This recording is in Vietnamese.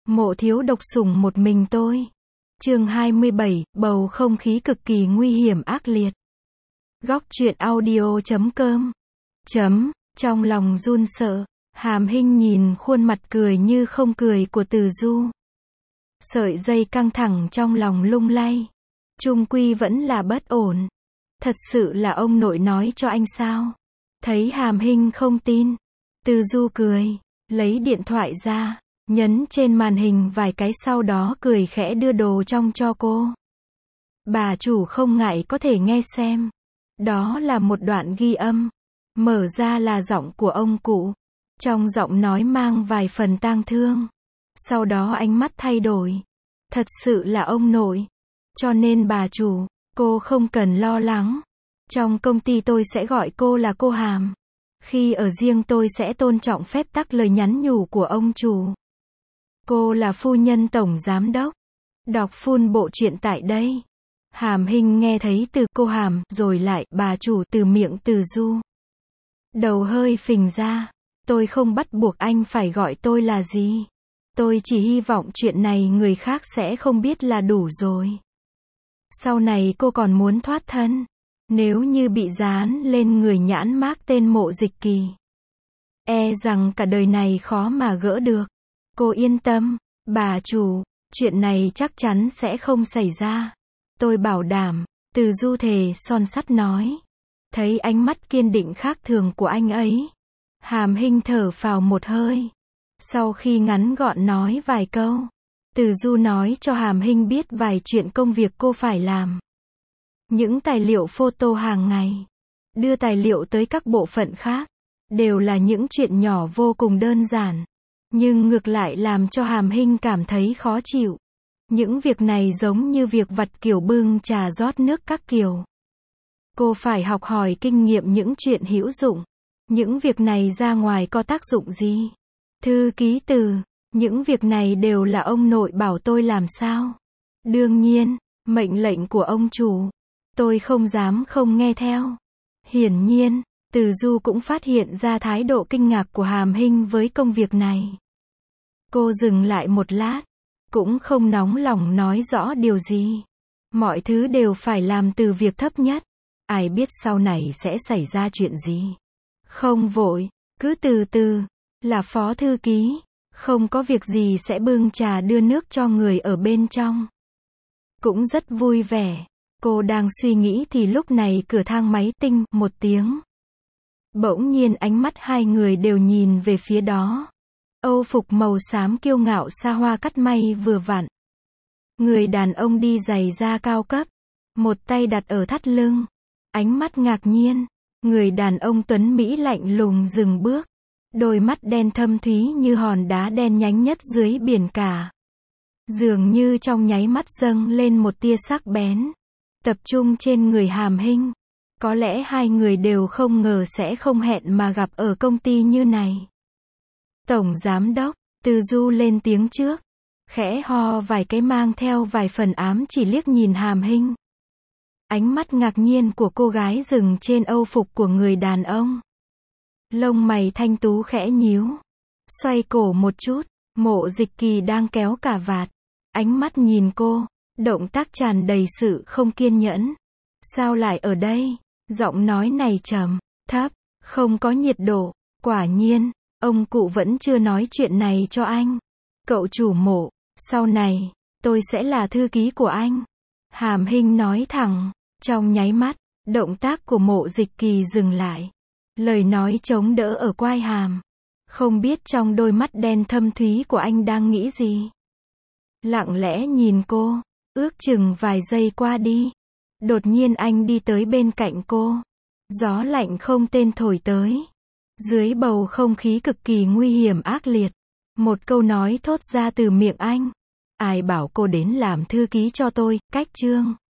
Mộ thiếu độc sủng một mình tôi. Chương 27, bầu không khí cực kỳ nguy hiểm ác liệt. Góc truyện audio.com. Trong lòng run sợ, Hàm Hinh nhìn khuôn mặt cười như không cười của Từ Du. Sợi dây căng thẳng trong lòng lung lay. Chung quy vẫn là bất ổn. Thật sự là ông nội nói cho anh sao? Thấy Hàm Hinh không tin, Từ Du cười, lấy điện thoại ra, nhấn trên màn hình vài cái sau đó cười khẽ đưa đồ trong cho cô. Bà chủ không ngại có thể nghe xem. Đó là một đoạn ghi âm. Mở ra là giọng của ông cụ. Trong giọng nói mang vài phần tang thương. Sau đó ánh mắt thay đổi. Thật sự là ông nội. Cho nên bà chủ, cô không cần lo lắng. Trong công ty tôi sẽ gọi cô là cô Hàm. Khi ở riêng tôi sẽ tôn trọng phép tắc lời nhắn nhủ của ông chủ. Cô là phu nhân tổng giám đốc. Đọc full bộ truyện tại đây. Hàm Hinh nghe thấy từ cô Hàm, rồi lại bà chủ từ miệng Từ Du. Đầu hơi phình ra. Tôi không bắt buộc anh phải gọi tôi là gì. Tôi chỉ hy vọng chuyện này người khác sẽ không biết là đủ rồi. Sau này cô còn muốn thoát thân. Nếu như bị dán lên người nhãn mác tên Mộ Dịch Kỳ, e rằng cả đời này khó mà gỡ được. Cô yên tâm, bà chủ, chuyện này chắc chắn sẽ không xảy ra. Tôi bảo đảm, Từ Du thề son sắt nói. Thấy ánh mắt kiên định khác thường của anh ấy, Hàm Hinh thở phào một hơi. Sau khi ngắn gọn nói vài câu, Từ Du nói cho Hàm Hinh biết vài chuyện công việc cô phải làm. Những tài liệu photo hàng ngày, đưa tài liệu tới các bộ phận khác, đều là những chuyện nhỏ vô cùng đơn giản. Nhưng ngược lại làm cho Hàm Hinh cảm thấy khó chịu. Những việc này giống như việc vặt kiểu bưng trà rót nước các kiểu. Cô phải học hỏi kinh nghiệm những chuyện hữu dụng. Những việc này ra ngoài có tác dụng gì? Thư ký Từ, những việc này đều là ông nội bảo tôi làm sao? Đương nhiên, mệnh lệnh của ông chủ, tôi không dám không nghe theo. Hiển nhiên, Từ Du cũng phát hiện ra thái độ kinh ngạc của Hàm Hinh với công việc này. Cô dừng lại một lát, cũng không nóng lòng nói rõ điều gì. Mọi thứ đều phải làm từ việc thấp nhất. Ai biết sau này sẽ xảy ra chuyện gì. Không vội, cứ từ từ, là phó thư ký, không có việc gì sẽ bưng trà đưa nước cho người ở bên trong. Cũng rất vui vẻ. Cô đang suy nghĩ thì lúc này cửa thang máy tinh một tiếng. Bỗng nhiên ánh mắt hai người đều nhìn về phía đó. Âu phục màu xám kiêu ngạo xa hoa cắt may vừa vặn. Người đàn ông đi giày da cao cấp, một tay đặt ở thắt lưng, ánh mắt ngạc nhiên. Người đàn ông tuấn mỹ lạnh lùng dừng bước, đôi mắt đen thâm thúy như hòn đá đen nhánh nhất dưới biển cả. Dường như trong nháy mắt dâng lên một tia sắc bén, tập trung trên người Hàm Hinh. Có lẽ hai người đều không ngờ sẽ không hẹn mà gặp ở công ty như này. Tổng giám đốc, Từ Du lên tiếng trước, khẽ ho vài cái mang theo vài phần ám chỉ liếc nhìn Hàm Hinh. Ánh mắt ngạc nhiên của cô gái dừng trên âu phục của người đàn ông. Lông mày thanh tú khẽ nhíu. Xoay cổ một chút, Mộ Dịch Kỳ đang kéo cà vạt. Ánh mắt nhìn cô, động tác tràn đầy sự không kiên nhẫn. Sao lại ở đây? Giọng nói này trầm, thấp, không có nhiệt độ. Quả nhiên, ông cụ vẫn chưa nói chuyện này cho anh. Cậu chủ Mộ, sau này, tôi sẽ là thư ký của anh. Hàm Hinh nói thẳng. Trong nháy mắt, động tác của Mộ Dịch Kỳ dừng lại. Lời nói chống đỡ ở quai hàm. Không biết trong đôi mắt đen thâm thúy của anh đang nghĩ gì. Lặng lẽ nhìn cô, ước chừng vài giây qua đi. Đột nhiên anh đi tới bên cạnh cô. Gió lạnh không tên thổi tới. Dưới bầu không khí cực kỳ nguy hiểm ác liệt. Một câu nói thốt ra từ miệng anh. Ai bảo cô đến làm thư ký cho tôi, cách chương.